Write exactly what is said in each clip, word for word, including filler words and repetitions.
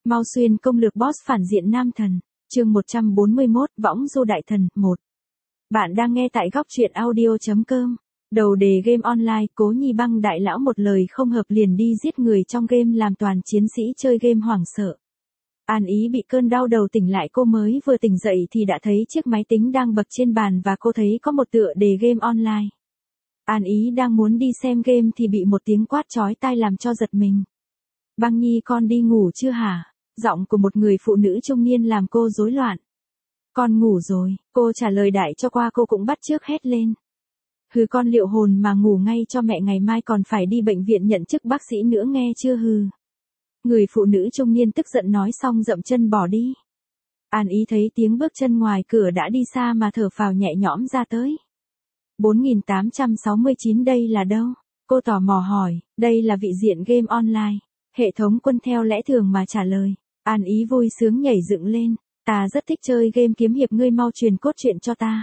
Mau xuyên công lược boss phản diện nam thần. Chương một trăm bốn mươi mốt, Võng Du Đại Thần, một. Bạn đang nghe tại góc truyện audio chấm com. Đầu đề game online, Cố Nhi Băng đại lão một lời không hợp liền đi giết người trong game làm toàn chiến sĩ chơi game hoảng sợ. An Ý bị cơn đau đầu tỉnh lại, cô mới vừa tỉnh dậy thì đã thấy chiếc máy tính đang bật trên bàn và cô thấy có một tựa đề game online. An Ý đang muốn đi xem game thì bị một tiếng quát chói tai làm cho giật mình. Băng Nhi, con đi ngủ chưa hả? Giọng của một người phụ nữ trung niên làm cô rối loạn. Con ngủ rồi, cô trả lời đại cho qua, cô cũng bắt chước hét lên. Hừ, con liệu hồn mà ngủ ngay cho mẹ, ngày mai còn phải đi bệnh viện nhận chức bác sĩ nữa nghe chưa hừ. Người phụ nữ trung niên tức giận nói xong dậm chân bỏ đi. An Ý thấy tiếng bước chân ngoài cửa đã đi xa mà thở phào nhẹ nhõm ra tới. bốn nghìn tám trăm sáu mươi chín đây là đâu? Cô tò mò hỏi, đây là vị diện game online. Hệ thống Quân theo lẽ thường mà trả lời. An Ý vui sướng nhảy dựng lên, ta rất thích chơi game kiếm hiệp, ngươi mau truyền cốt truyện cho ta.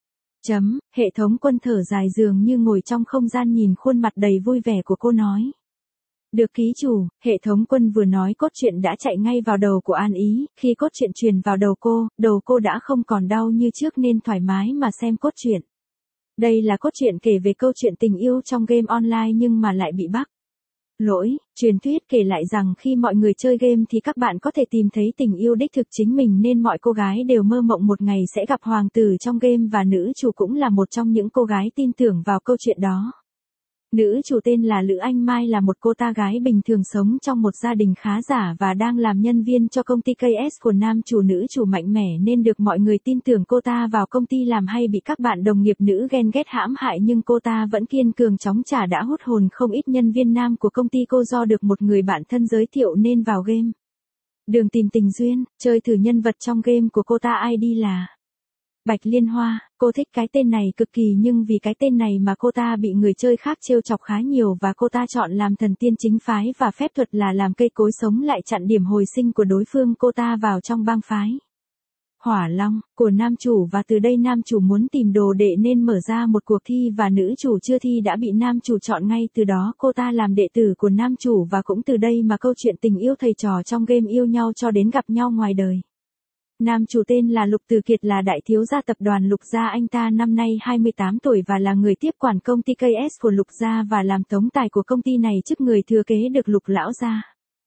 Chấm, hệ thống Quân thở dài dường như ngồi trong không gian nhìn khuôn mặt đầy vui vẻ của cô nói. Được ký chủ, hệ thống Quân vừa nói cốt truyện đã chạy ngay vào đầu của An Ý, khi cốt truyện truyền vào đầu cô, đầu cô đã không còn đau như trước nên thoải mái mà xem cốt truyện. Đây là cốt truyện kể về câu chuyện tình yêu trong game online nhưng mà lại bị bắt lỗi. Truyền thuyết kể lại rằng khi mọi người chơi game thì các bạn có thể tìm thấy tình yêu đích thực chính mình, nên mọi cô gái đều mơ mộng một ngày sẽ gặp hoàng tử trong game và nữ chủ cũng là một trong những cô gái tin tưởng vào câu chuyện đó. Nữ chủ tên là Lữ Anh Mai, là một cô ta gái bình thường sống trong một gia đình khá giả và đang làm nhân viên cho công ty ca ét của nam chủ. Nữ chủ mạnh mẽ nên được mọi người tin tưởng. Cô ta vào công ty làm hay bị các bạn đồng nghiệp nữ ghen ghét hãm hại, nhưng cô ta vẫn kiên cường chóng trả, đã hút hồn không ít nhân viên nam của công ty cô do được một người bạn thân giới thiệu nên vào game. Đường tìm tình duyên, chơi thử nhân vật trong game của cô ta i đê là Bạch Liên Hoa. Cô thích cái tên này cực kỳ, nhưng vì cái tên này mà cô ta bị người chơi khác trêu chọc khá nhiều và cô ta chọn làm thần tiên chính phái và phép thuật là làm cây cối sống lại chặn điểm hồi sinh của đối phương. Cô ta vào trong bang phái Hỏa Long của nam chủ và từ đây nam chủ muốn tìm đồ đệ nên mở ra một cuộc thi và nữ chủ chưa thi đã bị nam chủ chọn ngay từ đó. Cô ta làm đệ tử của nam chủ và cũng từ đây mà câu chuyện tình yêu thầy trò trong game yêu nhau cho đến gặp nhau ngoài đời. Nam chủ tên là Lục Từ Kiệt, là đại thiếu gia tập đoàn Lục Gia. Anh ta năm nay hai mươi tám tuổi và là người tiếp quản công ty ca ét của Lục Gia và làm tổng tài của công ty này, chức người thừa kế được Lục lão gia,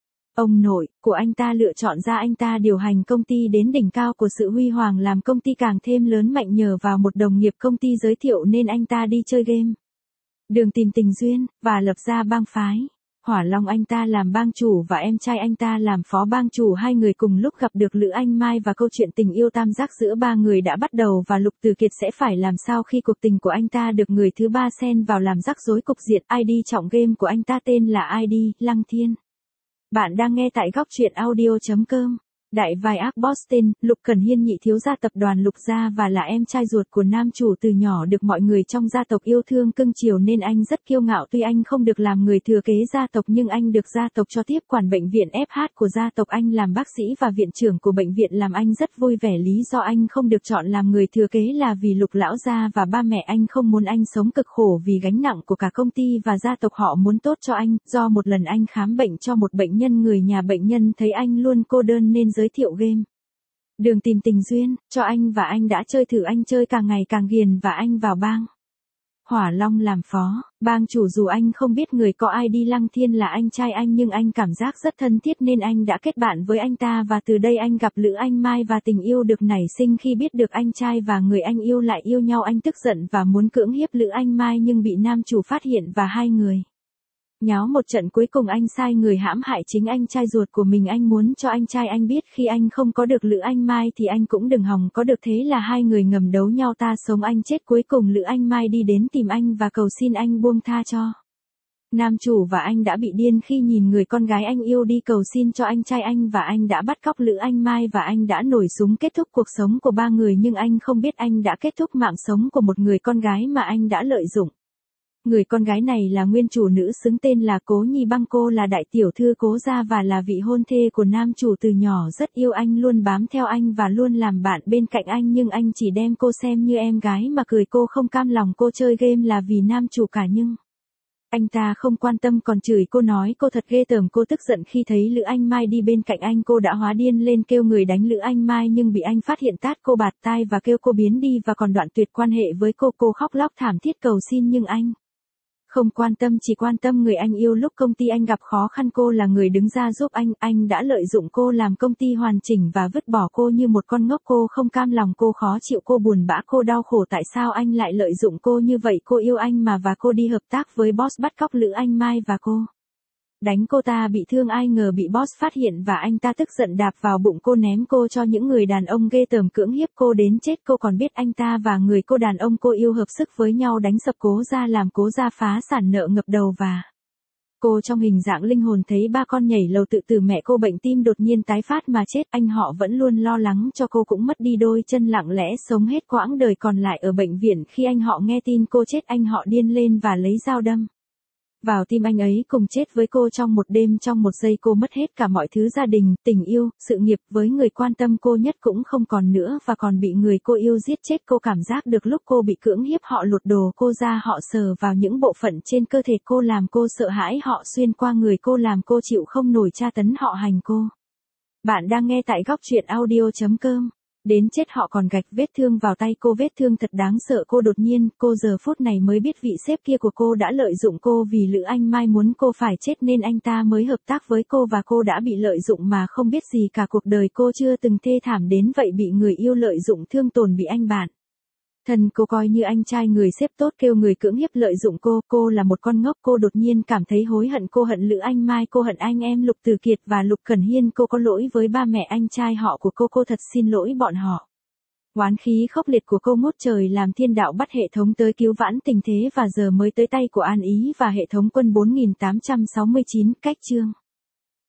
ông nội của anh ta, lựa chọn ra. Anh ta điều hành công ty đến đỉnh cao của sự huy hoàng, làm công ty càng thêm lớn mạnh nhờ vào một đồng nghiệp công ty giới thiệu nên anh ta đi chơi game Đường tìm tình duyên và lập ra bang phái Hỏa Long. Anh ta làm bang chủ và em trai anh ta làm phó bang chủ. Hai người cùng lúc gặp được Lữ Anh Mai và câu chuyện tình yêu tam giác giữa ba người đã bắt đầu. Và Lục Từ Kiệt sẽ phải làm sao khi cuộc tình của anh ta được người thứ ba xen vào làm rắc rối cục diện. i đê trọng game của anh ta tên là i đê Lăng Thiên. Bạn đang nghe tại góc truyện audio chấm com. Đại vai ác boss tên Lục Cẩn Hiên, nhị thiếu gia tập đoàn Lục Gia và là em trai ruột của nam chủ. Từ nhỏ được mọi người trong gia tộc yêu thương cưng chiều nên anh rất kiêu ngạo. Tuy anh không được làm người thừa kế gia tộc nhưng anh được gia tộc cho tiếp quản bệnh viện ép hát của gia tộc. Anh làm bác sĩ và viện trưởng của bệnh viện làm anh rất vui vẻ. Lý do anh không được chọn làm người thừa kế là vì Lục lão gia và ba mẹ anh không muốn anh sống cực khổ vì gánh nặng của cả công ty và gia tộc. Họ muốn tốt cho anh. Do một lần anh khám bệnh cho một bệnh nhân, người nhà bệnh nhân thấy anh luôn cô đơn nên giới thiệu game Đường tìm tình duyên cho anh và anh đã chơi thử. Anh chơi càng ngày càng ghiền và anh vào bang Hỏa Long làm phó bang chủ. Dù anh không biết người có i đê Lăng Thiên là anh trai anh nhưng anh cảm giác rất thân thiết nên anh đã kết bạn với anh ta và từ đây anh gặp Lữ Anh Mai và tình yêu được nảy sinh. Khi biết được anh trai và người anh yêu lại yêu nhau, anh tức giận và muốn cưỡng hiếp Lữ Anh Mai nhưng bị nam chủ phát hiện và hai người nháo một trận. Cuối cùng anh sai người hãm hại chính anh trai ruột của mình. Anh muốn cho anh trai anh biết khi anh không có được Lữ Anh Mai thì anh cũng đừng hòng có được. Thế là hai người ngầm đấu nhau, ta sống anh chết. Cuối cùng Lữ Anh Mai đi đến tìm anh và cầu xin anh buông tha cho nam chủ và anh đã bị điên khi nhìn người con gái anh yêu đi cầu xin cho anh trai anh và anh đã bắt cóc Lữ Anh Mai và anh đã nổi súng kết thúc cuộc sống của ba người, nhưng anh không biết anh đã kết thúc mạng sống của một người con gái mà anh đã lợi dụng. Người con gái này là nguyên chủ nữ xứng tên là Cố Nhi Băng. Cô là đại tiểu thư Cố gia và là vị hôn thê của nam chủ. Từ nhỏ rất yêu anh, luôn bám theo anh và luôn làm bạn bên cạnh anh, nhưng anh chỉ đem cô xem như em gái mà cười. Cô không cam lòng cô chơi game là vì nam chủ cả nhưng Anh ta không quan tâm còn chửi cô nói cô thật ghê tởm. Cô tức giận khi thấy Lữ Anh Mai đi bên cạnh anh, cô đã hóa điên lên kêu người đánh Lữ Anh Mai nhưng bị anh phát hiện tát cô bạt tai và kêu cô biến đi và còn đoạn tuyệt quan hệ với cô. Cô khóc lóc thảm thiết cầu xin nhưng anh không quan tâm, chỉ quan tâm người anh yêu. Lúc công ty anh gặp khó khăn cô là người đứng ra giúp anh, anh đã lợi dụng cô làm công ty hoàn chỉnh và vứt bỏ cô như một con ngốc. Cô không cam lòng, cô khó chịu, cô buồn bã, cô đau khổ. Tại sao anh lại lợi dụng cô như vậy? Cô yêu anh mà và cô đi hợp tác với boss bắt cóc Lữ Anh Mai và cô đánh cô ta bị thương, ai ngờ bị boss phát hiện và anh ta tức giận đạp vào bụng cô, ném cô cho những người đàn ông ghê tởm cưỡng hiếp cô đến chết. Cô còn biết anh ta và người cô đàn ông cô yêu hợp sức với nhau đánh sập Cố gia, làm Cố gia phá sản, nợ ngập đầu và cô trong hình dạng linh hồn thấy ba con nhảy lầu tự tử. Mẹ cô bệnh tim đột nhiên tái phát mà chết. Anh họ vẫn luôn lo lắng cho cô, cũng mất đi đôi chân, lặng lẽ sống hết quãng đời còn lại ở bệnh viện. Khi anh họ nghe tin cô chết, anh họ điên lên và lấy dao đâm vào tim anh ấy, cùng chết với cô trong một đêm. Trong một giây cô mất hết cả mọi thứ, gia đình, tình yêu, sự nghiệp, với người quan tâm cô nhất cũng không còn nữa và còn bị người cô yêu giết chết. Cô cảm giác được lúc cô bị cưỡng hiếp, họ lột đồ cô ra, họ sờ vào những bộ phận trên cơ thể cô làm cô sợ hãi, họ xuyên qua người cô làm cô chịu không nổi tra tấn, họ hành cô. Bạn đang nghe tại góc truyện audio chấm com. Đến chết họ còn gạch vết thương vào tay cô, vết thương thật đáng sợ. Cô đột nhiên, cô giờ phút này mới biết vị sếp kia của cô đã lợi dụng cô. Vì Lữ Anh Mai muốn cô phải chết nên anh ta mới hợp tác với cô và cô đã bị lợi dụng mà không biết gì cả. Cuộc đời cô chưa từng thê thảm đến vậy, bị người yêu lợi dụng thương tổn, bị anh bạn thân cô coi như anh trai, người sếp tốt, kêu người cưỡng hiếp lợi dụng cô. Cô là một con ngốc. Cô đột nhiên cảm thấy hối hận. Cô hận Lữ Anh Mai, cô hận anh em Lục Từ Kiệt và Lục Cẩn Hiên. Cô có lỗi với ba mẹ anh trai họ của cô. Cô thật xin lỗi bọn họ. Oán khí khốc liệt của cô ngút trời làm thiên đạo bắt hệ thống tới cứu vãn tình thế và giờ mới tới tay của An Ý và hệ thống quân. Bốn nghìn tám trăm sáu mươi chín cách chương